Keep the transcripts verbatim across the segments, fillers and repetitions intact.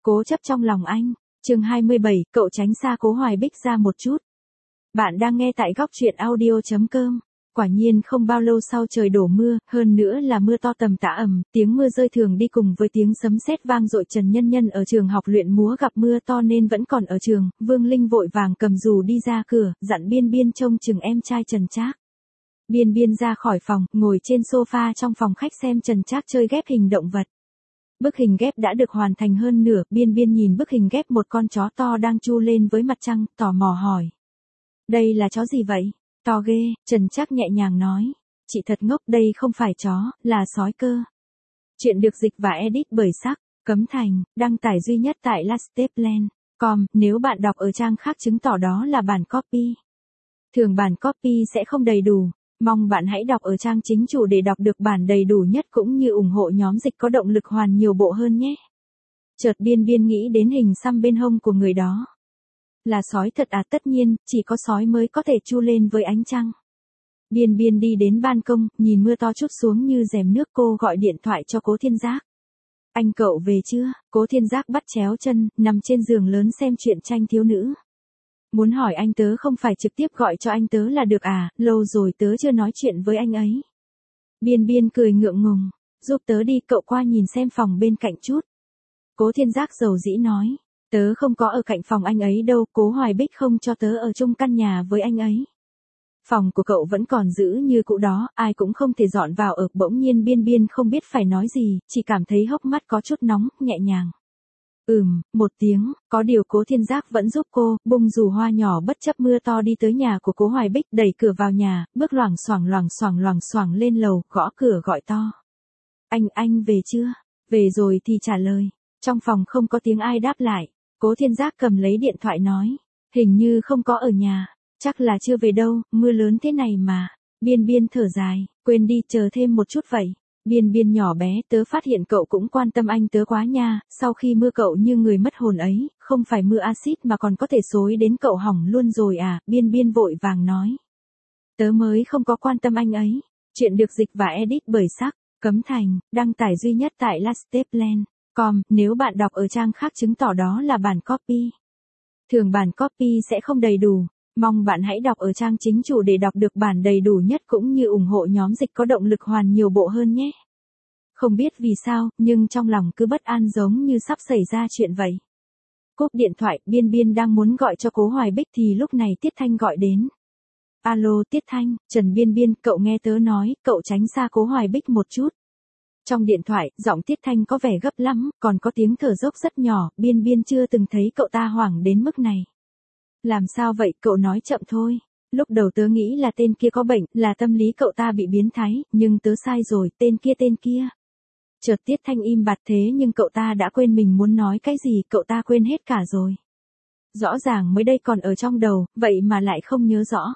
Cố chấp trong lòng anh. Chương hai mươi bảy, cậu tránh xa Cố Hoài Bích ra một chút. Bạn đang nghe tại góc truyện audio chấm com. Quả nhiên không bao lâu sau trời đổ mưa, hơn nữa là mưa to tầm tã ầm, tiếng mưa rơi thường đi cùng với tiếng sấm sét vang dội. Trần Nhân Nhân ở trường học luyện múa gặp mưa to nên vẫn còn ở trường, Vương Linh vội vàng cầm dù đi ra cửa, dặn Biên Biên trông chừng em trai Trần Trác. Biên Biên ra khỏi phòng, ngồi trên sofa trong phòng khách xem Trần Trác chơi ghép hình động vật. Bức hình ghép đã được hoàn thành hơn nửa, Biên Biên nhìn bức hình ghép một con chó to đang chu lên với mặt trăng, tò mò hỏi. Đây là chó gì vậy? To ghê, Trần Trác nhẹ nhàng nói. Chị thật ngốc, đây không phải chó, là sói cơ. Chuyện được dịch và edit bởi Sắc, Cấm Thành, đăng tải duy nhất tại lasteplan chấm com, nếu bạn đọc ở trang khác chứng tỏ đó là bản copy. Thường bản copy sẽ không đầy đủ. Mong bạn hãy đọc ở trang chính chủ để đọc được bản đầy đủ nhất cũng như ủng hộ nhóm dịch có động lực hoàn nhiều bộ hơn nhé. Chợt Biên Biên nghĩ đến hình xăm bên hông của người đó. Là sói thật à? Tất nhiên, chỉ có sói mới có thể chu lên với ánh trăng. Biên Biên đi đến ban công, nhìn mưa to trút xuống như rèm nước, cô gọi điện thoại cho Cố Thiên Giác. Anh cậu về chưa? Cố Thiên Giác bắt chéo chân, nằm trên giường lớn xem truyện tranh thiếu nữ. Muốn hỏi anh tớ không phải trực tiếp gọi cho anh tớ là được à, lâu rồi tớ chưa nói chuyện với anh ấy. Biên Biên cười ngượng ngùng, giúp tớ đi, cậu qua nhìn xem phòng bên cạnh chút. Cố Thiên Giác dầu dĩ nói, tớ không có ở cạnh phòng anh ấy đâu, Cố Hoài Bích không cho tớ ở chung căn nhà với anh ấy. Phòng của cậu vẫn còn giữ như cũ đó, ai cũng không thể dọn vào ở. Bỗng nhiên Biên Biên không biết phải nói gì, chỉ cảm thấy hốc mắt có chút nóng, nhẹ nhàng. Ừm, một tiếng, có điều Cố Thiên Giác vẫn giúp cô, bung dù hoa nhỏ bất chấp mưa to đi tới nhà của Cố Hoài Bích, đẩy cửa vào nhà, bước loảng xoảng loảng xoảng loảng xoảng lên lầu, gõ cửa gọi to. Anh, anh về chưa? Về rồi thì trả lời. Trong phòng không có tiếng ai đáp lại. Cố Thiên Giác cầm lấy điện thoại nói. Hình như không có ở nhà. Chắc là chưa về đâu, mưa lớn thế này mà. Biên Biên thở dài, quên đi, chờ thêm một chút vậy. Biên Biên nhỏ bé, tớ phát hiện cậu cũng quan tâm anh tớ quá nha, sau khi mưa cậu như người mất hồn ấy, không phải mưa axit mà còn có thể xối đến cậu hỏng luôn rồi à, Biên Biên vội vàng nói. Tớ mới không có quan tâm anh ấy. Chuyện được dịch và edit bởi Sắc, Cấm Thành, đăng tải duy nhất tại lasteplan chấm com, nếu bạn đọc ở trang khác chứng tỏ đó là bản copy. Thường bản copy sẽ không đầy đủ. Mong bạn hãy đọc ở trang chính chủ để đọc được bản đầy đủ nhất cũng như ủng hộ nhóm dịch có động lực hoàn nhiều bộ hơn nhé. Không biết vì sao, nhưng trong lòng cứ bất an giống như sắp xảy ra chuyện vậy. Cúp điện thoại, Biên Biên đang muốn gọi cho Cố Hoài Bích thì lúc này Tiết Thanh gọi đến. Alo Tiết Thanh, Trần Biên Biên, cậu nghe tớ nói, cậu tránh xa Cố Hoài Bích một chút. Trong điện thoại, giọng Tiết Thanh có vẻ gấp lắm, còn có tiếng thở dốc rất nhỏ, Biên Biên chưa từng thấy cậu ta hoảng đến mức này. Làm sao vậy, cậu nói chậm thôi. Lúc đầu tớ nghĩ là tên kia có bệnh, là tâm lý cậu ta bị biến thái, nhưng tớ sai rồi, tên kia tên kia. Chợt Tiết Thanh im bặt, thế nhưng cậu ta đã quên mình muốn nói cái gì, cậu ta quên hết cả rồi. Rõ ràng mới đây còn ở trong đầu, vậy mà lại không nhớ rõ.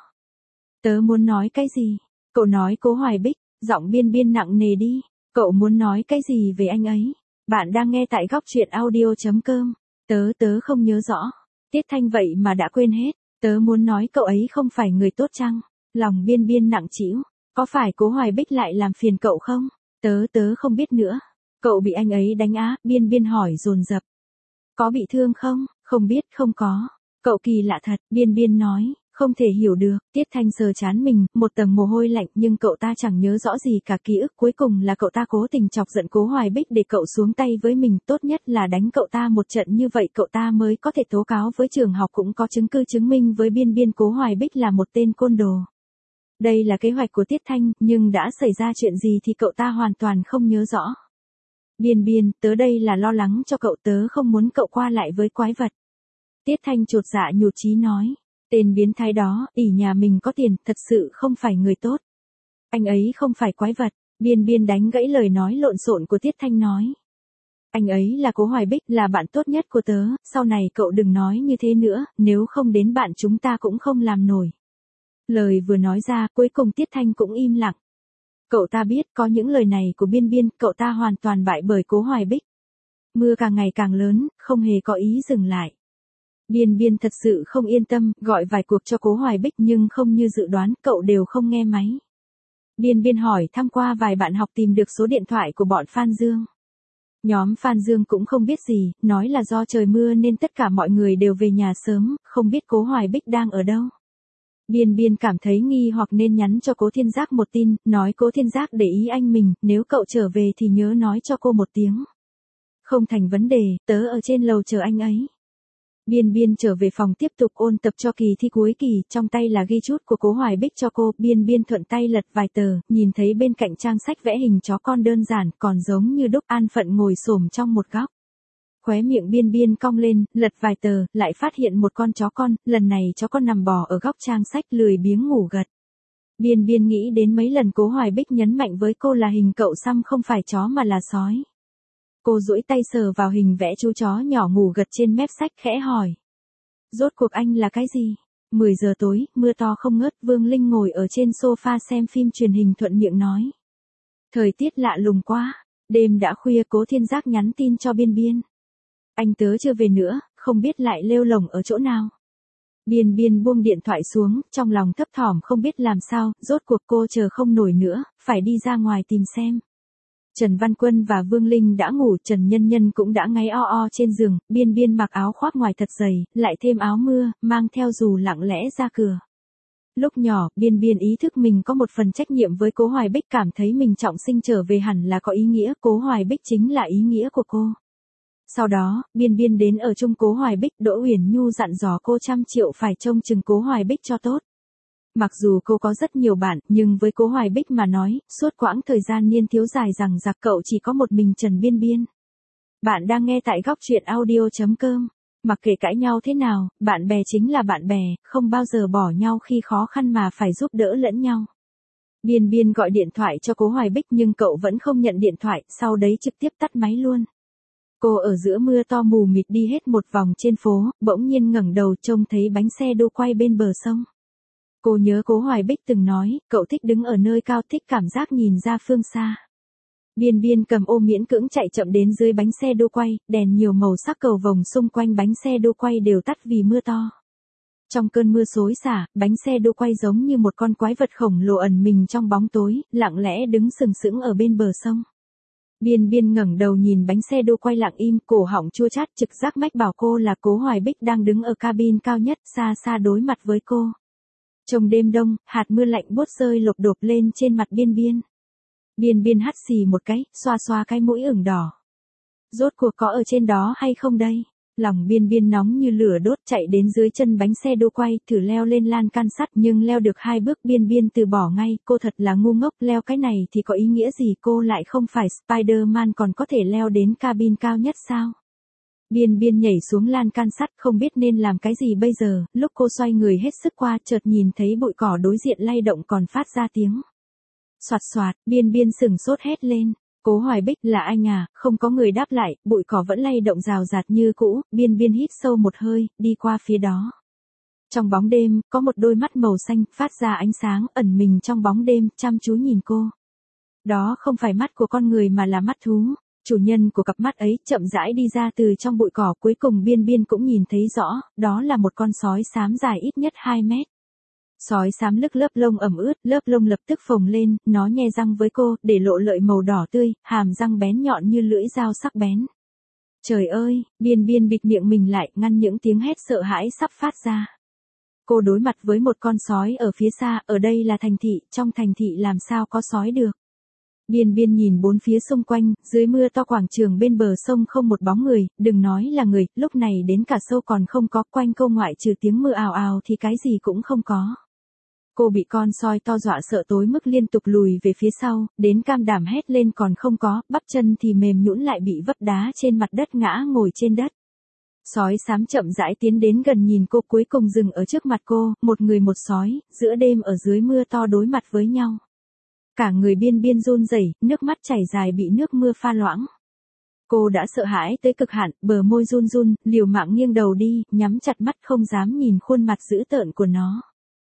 Tớ muốn nói cái gì? Cậu nói Cố Hoài Bích, giọng Biên Biên nặng nề đi. Cậu muốn nói cái gì về anh ấy? Bạn đang nghe tại góc truyện audio chấm com. Tớ tớ không nhớ rõ. Tiết Thanh vậy mà đã quên hết. Tớ muốn nói cậu ấy không phải người tốt chăng? Lòng Biên Biên nặng trĩu. Có phải Cố Hoài Bích lại làm phiền cậu không? Tớ tớ không biết nữa. Cậu bị anh ấy đánh á? Biên Biên hỏi dồn dập. Có bị thương không? Không biết, không có. Cậu kỳ lạ thật, Biên Biên nói. Không thể hiểu được, Tiết Thanh sờ trán mình, một tầng mồ hôi lạnh, nhưng cậu ta chẳng nhớ rõ gì cả, ký ức cuối cùng là cậu ta cố tình chọc giận Cố Hoài Bích để cậu xuống tay với mình, tốt nhất là đánh cậu ta một trận như vậy cậu ta mới có thể tố cáo với trường học, cũng có chứng cứ chứng minh với Biên Biên Cố Hoài Bích là một tên côn đồ. Đây là kế hoạch của Tiết Thanh, nhưng đã xảy ra chuyện gì thì cậu ta hoàn toàn không nhớ rõ. Biên Biên, tớ đây là lo lắng cho cậu, tớ không muốn cậu qua lại với quái vật. Tiết Thanh chột dạ nhụt chí nói. Tên biến thái đó, ỷ nhà mình có tiền, thật sự không phải người tốt. Anh ấy không phải quái vật, Biên Biên đánh gãy lời nói lộn xộn của Tiết Thanh nói. Anh ấy là Cố Hoài Bích, là bạn tốt nhất của tớ, sau này cậu đừng nói như thế nữa, nếu không đến bạn chúng ta cũng không làm nổi. Lời vừa nói ra, cuối cùng Tiết Thanh cũng im lặng. Cậu ta biết có những lời này của Biên Biên, cậu ta hoàn toàn bại bởi Cố Hoài Bích. Mưa càng ngày càng lớn, không hề có ý dừng lại. Biên Biên thật sự không yên tâm, gọi vài cuộc cho Cố Hoài Bích nhưng không như dự đoán, cậu đều không nghe máy. Biên Biên hỏi thăm qua vài bạn học tìm được số điện thoại của bọn Phan Dương. Nhóm Phan Dương cũng không biết gì, nói là do trời mưa nên tất cả mọi người đều về nhà sớm, không biết Cố Hoài Bích đang ở đâu. Biên Biên cảm thấy nghi hoặc nên nhắn cho Cố Thiên Giác một tin, nói Cố Thiên Giác để ý anh mình, nếu cậu trở về thì nhớ nói cho cô một tiếng. Không thành vấn đề, tớ ở trên lầu chờ anh ấy. Biên Biên trở về phòng tiếp tục ôn tập cho kỳ thi cuối kỳ, trong tay là ghi chút của Cố Hoài Bích cho cô, Biên Biên thuận tay lật vài tờ, nhìn thấy bên cạnh trang sách vẽ hình chó con đơn giản, còn giống như đúc an phận ngồi xổm trong một góc. Khóe miệng Biên Biên cong lên, lật vài tờ, lại phát hiện một con chó con, lần này chó con nằm bò ở góc trang sách lười biếng ngủ gật. Biên Biên nghĩ đến mấy lần Cố Hoài Bích nhấn mạnh với cô là hình cậu xăm không phải chó mà là sói. Cô duỗi tay sờ vào hình vẽ chú chó nhỏ ngủ gật trên mép sách khẽ hỏi. Rốt cuộc anh là cái gì? mười giờ tối, mưa to không ngớt, Vương Linh ngồi ở trên sofa xem phim truyền hình thuận miệng nói. Thời tiết lạ lùng quá, đêm đã khuya Cố Thiên Giác nhắn tin cho Biên Biên. Anh tớ chưa về nữa, không biết lại lêu lổng ở chỗ nào. Biên Biên buông điện thoại xuống, trong lòng thấp thỏm không biết làm sao, rốt cuộc cô chờ không nổi nữa, phải đi ra ngoài tìm xem. Trần Văn Quân và Vương Linh đã ngủ, Trần Nhân Nhân cũng đã ngáy o o trên giường, Biên Biên mặc áo khoác ngoài thật dày, lại thêm áo mưa, mang theo dù lặng lẽ ra cửa. Lúc nhỏ, Biên Biên ý thức mình có một phần trách nhiệm với Cố Hoài Bích, cảm thấy mình trọng sinh trở về hẳn là có ý nghĩa, Cố Hoài Bích chính là ý nghĩa của cô. Sau đó, Biên Biên đến ở chung Cố Hoài Bích, Đỗ Uyển Nhu dặn dò cô trăm triệu phải trông chừng Cố Hoài Bích cho tốt. Mặc dù cô có rất nhiều bạn, nhưng với Cố Hoài Bích mà nói, suốt quãng thời gian niên thiếu dài rằng giặc cậu chỉ có một mình Trần Biên Biên. Bạn đang nghe tại góc truyện audio chấm com. Mặc kệ cãi nhau thế nào, bạn bè chính là bạn bè, không bao giờ bỏ nhau khi khó khăn mà phải giúp đỡ lẫn nhau. Biên Biên gọi điện thoại cho Cố Hoài Bích nhưng cậu vẫn không nhận điện thoại, sau đấy trực tiếp tắt máy luôn. Cô ở giữa mưa to mù mịt đi hết một vòng trên phố, bỗng nhiên ngẩng đầu trông thấy bánh xe đô quay bên bờ sông. Cô nhớ Cố Hoài Bích từng nói, cậu thích đứng ở nơi cao, thích cảm giác nhìn ra phương xa. Biên Biên cầm ô miễn cưỡng chạy chậm đến dưới bánh xe đô quay, đèn nhiều màu sắc cầu vồng xung quanh bánh xe đô quay đều tắt vì mưa to. Trong cơn mưa xối xả, bánh xe đô quay giống như một con quái vật khổng lồ ẩn mình trong bóng tối, lặng lẽ đứng sừng sững ở bên bờ sông. Biên Biên ngẩng đầu nhìn bánh xe đô quay lặng im, cổ họng chua chát, trực giác mách bảo cô là Cố Hoài Bích đang đứng ở cabin cao nhất, xa xa đối mặt với cô. Trong đêm đông, hạt mưa lạnh buốt rơi lộp đột lên trên mặt Biên Biên. Biên Biên hắt xì một cái, xoa xoa cái mũi ửng đỏ. Rốt cuộc có ở trên đó hay không đây? Lòng Biên Biên nóng như lửa đốt, chạy đến dưới chân bánh xe đô quay, thử leo lên lan can sắt nhưng leo được hai bước Biên Biên từ bỏ ngay, cô thật là ngu ngốc, leo cái này thì có ý nghĩa gì, cô lại không phải Spider-Man còn có thể leo đến cabin cao nhất sao? Biên Biên nhảy xuống lan can sắt không biết nên làm cái gì bây giờ, lúc cô xoay người hết sức qua chợt nhìn thấy bụi cỏ đối diện lay động còn phát ra tiếng. Soạt soạt, Biên Biên sừng sốt hét lên. Cố Hoài Bích, là anh à? Không có người đáp lại, bụi cỏ vẫn lay động rào rạt như cũ, Biên Biên hít sâu một hơi, đi qua phía đó. Trong bóng đêm, có một đôi mắt màu xanh, phát ra ánh sáng, ẩn mình trong bóng đêm, chăm chú nhìn cô. Đó không phải mắt của con người mà là mắt thú. Chủ nhân của cặp mắt ấy chậm rãi đi ra từ trong bụi cỏ, cuối cùng Biên Biên cũng nhìn thấy rõ, đó là một con sói xám dài ít nhất hai mét. Sói xám lức lớp lông ẩm ướt, lớp lông lập tức phồng lên, nó nhe răng với cô, để lộ lợi màu đỏ tươi, hàm răng bén nhọn như lưỡi dao sắc bén. Trời ơi, Biên Biên bịt miệng mình lại, ngăn những tiếng hét sợ hãi sắp phát ra. Cô đối mặt với một con sói ở phía xa, ở đây là thành thị, trong thành thị làm sao có sói được. Biên Biên nhìn bốn phía xung quanh, dưới mưa to quảng trường bên bờ sông không một bóng người, đừng nói là người, lúc này đến cả sâu còn không có, quanh câu ngoại trừ tiếng mưa ào ào thì cái gì cũng không có. Cô bị con sói to dọa sợ tối mức liên tục lùi về phía sau, đến cam đảm hét lên còn không có, bắp chân thì mềm nhũn lại bị vấp đá trên mặt đất ngã ngồi trên đất. Sói xám chậm rãi tiến đến gần nhìn cô, cuối cùng dừng ở trước mặt cô, một người một sói, giữa đêm ở dưới mưa to đối mặt với nhau. Cả người Biên Biên run rẩy, nước mắt chảy dài bị nước mưa pha loãng. Cô đã sợ hãi tới cực hạn, bờ môi run run, liều mạng nghiêng đầu đi, nhắm chặt mắt không dám nhìn khuôn mặt dữ tợn của nó.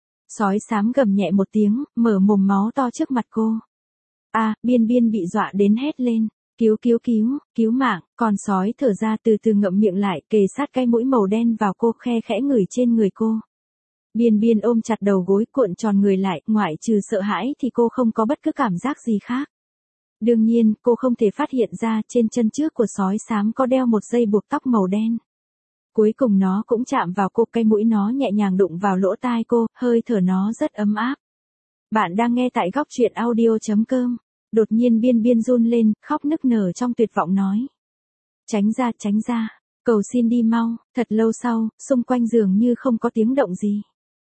Sói xám gầm nhẹ một tiếng, mở mồm máu to trước mặt cô. A, à, Biên Biên bị dọa đến hét lên, cứu cứu cứu, cứu mạng, con sói thở ra từ từ ngậm miệng lại, kề sát cái mũi màu đen vào cô, khe khẽ ngửi trên người cô. Biên Biên ôm chặt đầu gối, cuộn tròn người lại, ngoại trừ sợ hãi thì cô không có bất cứ cảm giác gì khác. Đương nhiên, cô không thể phát hiện ra trên chân trước của sói xám có đeo một dây buộc tóc màu đen. Cuối cùng nó cũng chạm vào cô, cái mũi nó nhẹ nhàng đụng vào lỗ tai cô, hơi thở nó rất ấm áp. Bạn đang nghe tại góc truyện audio.com. Đột nhiên Biên Biên run lên, khóc nức nở trong tuyệt vọng nói. Tránh ra, tránh ra, cầu xin đi mau. Thật lâu sau, xung quanh dường như không có tiếng động gì.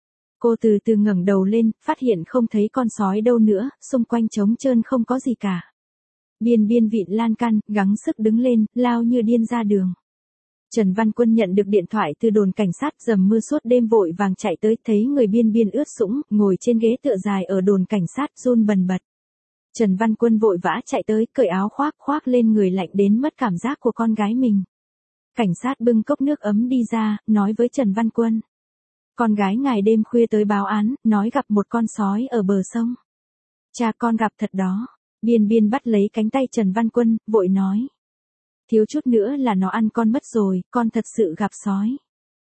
Cô từ từ ngẩng đầu lên, phát hiện không thấy con sói đâu nữa, xung quanh trống trơn không có gì cả. Biên Biên vịn lan can, gắng sức đứng lên, lao như điên ra đường. Trần Văn Quân nhận được điện thoại từ đồn cảnh sát, dầm mưa suốt đêm vội vàng chạy tới, thấy người Biên Biên ướt sũng, ngồi trên ghế tựa dài ở đồn cảnh sát run bần bật. Trần Văn Quân vội vã chạy tới, cởi áo khoác khoác lên người lạnh đến mất cảm giác của con gái mình. Cảnh sát bưng cốc nước ấm đi ra, nói với Trần Văn Quân. Con gái ngài đêm khuya tới báo án, nói gặp một con sói ở bờ sông. Cha con gặp thật đó. Biên Biên bắt lấy cánh tay Trần Văn Quân, vội nói. Thiếu chút nữa là nó ăn con mất rồi, con thật sự gặp sói.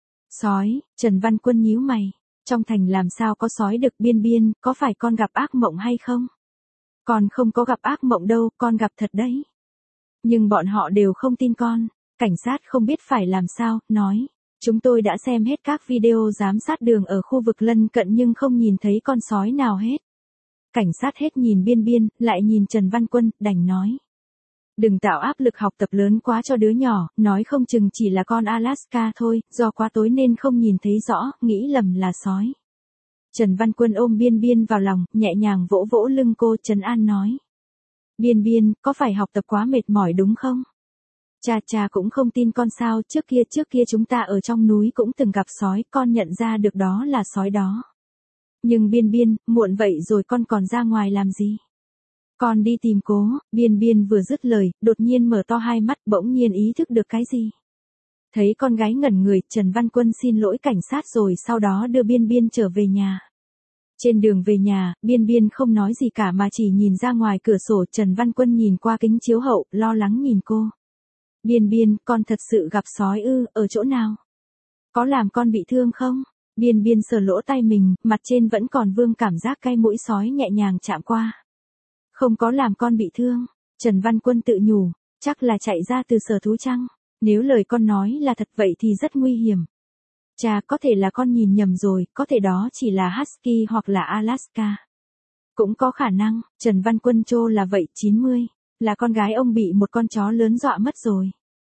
Sói, Trần Văn Quân nhíu mày. Trong thành làm sao có sói được? Biên Biên, có phải con gặp ác mộng hay không? Con không có gặp ác mộng đâu, con gặp thật đấy. Nhưng bọn họ đều không tin con. Cảnh sát không biết phải làm sao, nói. Chúng tôi đã xem hết các video giám sát đường ở khu vực lân cận nhưng không nhìn thấy con sói nào hết. Cảnh sát hết nhìn Biên Biên, lại nhìn Trần Văn Quân, đành nói. Đừng tạo áp lực học tập lớn quá cho đứa nhỏ, nói không chừng chỉ là con Alaska thôi, do quá tối nên không nhìn thấy rõ, nghĩ lầm là sói. Trần Văn Quân ôm Biên Biên vào lòng, nhẹ nhàng vỗ vỗ lưng cô, trấn an nói. Biên Biên, có phải học tập quá mệt mỏi đúng không? Cha cha cũng không tin con sao, trước kia trước kia chúng ta ở trong núi cũng từng gặp sói, con nhận ra được đó là sói đó. Nhưng Biên Biên, muộn vậy rồi con còn ra ngoài làm gì? Con đi tìm cố. Biên Biên vừa dứt lời, đột nhiên mở to hai mắt, bỗng nhiên ý thức được cái gì. Thấy con gái ngẩn người, Trần Văn Quân xin lỗi cảnh sát rồi sau đó đưa Biên Biên trở về nhà. Trên đường về nhà, Biên Biên không nói gì cả mà chỉ nhìn ra ngoài cửa sổ. Trần Văn Quân nhìn qua kính chiếu hậu, lo lắng nhìn cô. Biên Biên, con thật sự gặp sói ư, ở chỗ nào? Có làm con bị thương không? Biên Biên sờ lỗ tai mình, mặt trên vẫn còn vương cảm giác cay mũi sói nhẹ nhàng chạm qua. Không có làm con bị thương. Trần Văn Quân tự nhủ, chắc là chạy ra từ sở thú chăng? Nếu lời con nói là thật vậy thì rất nguy hiểm. Chà, có thể là con nhìn nhầm rồi, có thể đó chỉ là Husky hoặc là Alaska. Cũng có khả năng, Trần Văn Quân trô là vậy, chín mươi. Là con gái ông bị một con chó lớn dọa mất rồi.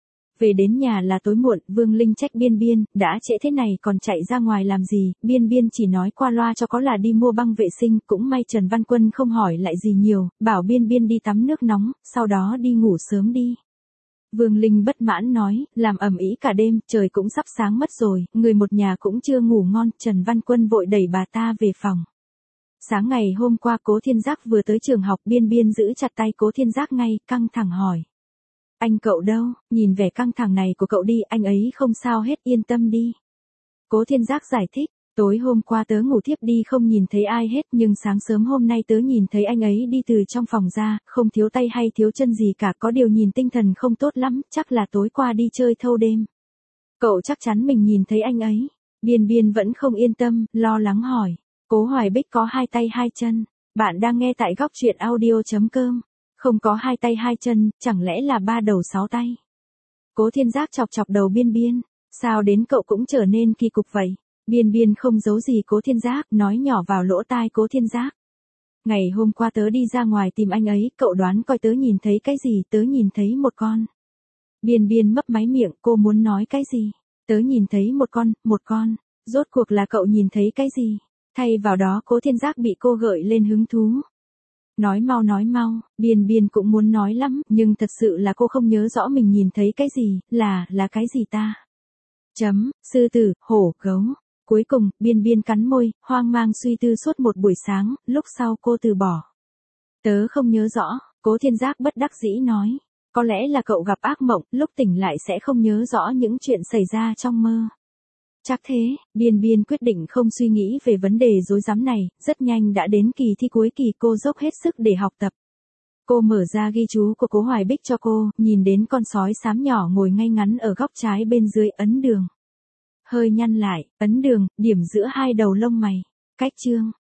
Về đến nhà là tối muộn, Vương Linh trách Biên Biên, đã trễ thế này còn chạy ra ngoài làm gì, Biên Biên chỉ nói qua loa cho có là đi mua băng vệ sinh, cũng may Trần Văn Quân không hỏi lại gì nhiều, bảo Biên Biên đi tắm nước nóng, sau đó đi ngủ sớm đi. Vương Linh bất mãn nói, làm ầm ĩ cả đêm, trời cũng sắp sáng mất rồi, người một nhà cũng chưa ngủ ngon, Trần Văn Quân vội đẩy bà ta về phòng. Sáng ngày hôm qua Cố Thiên Giác vừa tới trường học, Biên Biên giữ chặt tay Cố Thiên Giác ngay, căng thẳng hỏi. Anh cậu đâu, nhìn vẻ căng thẳng này của cậu đi, anh ấy không sao hết, yên tâm đi. Cố Thiên Giác giải thích, tối hôm qua tớ ngủ thiếp đi không nhìn thấy ai hết, nhưng sáng sớm hôm nay tớ nhìn thấy anh ấy đi từ trong phòng ra, không thiếu tay hay thiếu chân gì cả, có điều nhìn tinh thần không tốt lắm, chắc là tối qua đi chơi thâu đêm. Cậu chắc chắn mình nhìn thấy anh ấy. Biên Biên vẫn không yên tâm, lo lắng hỏi. Cố Hoài Bích có hai tay hai chân. Bạn đang nghe tại góc truyện audio.com. Không có hai tay hai chân, chẳng lẽ là ba đầu sáu tay? Cố Thiên Giác chọc chọc đầu Biên Biên. Sao đến cậu cũng trở nên kỳ cục vậy? Biên Biên không giấu gì Cố Thiên Giác, nói nhỏ vào lỗ tai Cố Thiên Giác. Ngày hôm qua tớ đi ra ngoài tìm anh ấy, cậu đoán coi tớ nhìn thấy cái gì? Tớ nhìn thấy một con. Biên Biên mấp máy miệng, cô muốn nói cái gì? Tớ nhìn thấy một con, một con. Rốt cuộc là cậu nhìn thấy cái gì? Thay vào đó Cố Thiên Giác bị cô gợi lên hứng thú. Nói mau nói mau, Biên Biên cũng muốn nói lắm, nhưng thật sự là cô không nhớ rõ mình nhìn thấy cái gì, là, là cái gì ta? Chấm, sư tử, hổ, gấu. Cuối cùng, Biên Biên cắn môi, hoang mang suy tư suốt một buổi sáng, lúc sau cô từ bỏ. Tớ không nhớ rõ, Cố Thiên Giác bất đắc dĩ nói. Có lẽ là cậu gặp ác mộng, lúc tỉnh lại sẽ không nhớ rõ những chuyện xảy ra trong mơ. Chắc thế, Biên Biên quyết định không suy nghĩ về vấn đề rối rắm này, rất nhanh đã đến kỳ thi cuối kỳ, cô dốc hết sức để học tập. Cô mở ra ghi chú của Cố Hoài Bích cho cô, nhìn đến con sói xám nhỏ ngồi ngay ngắn ở góc trái bên dưới ấn đường. Hơi nhăn lại, ấn đường, điểm giữa hai đầu lông mày. Cách chương.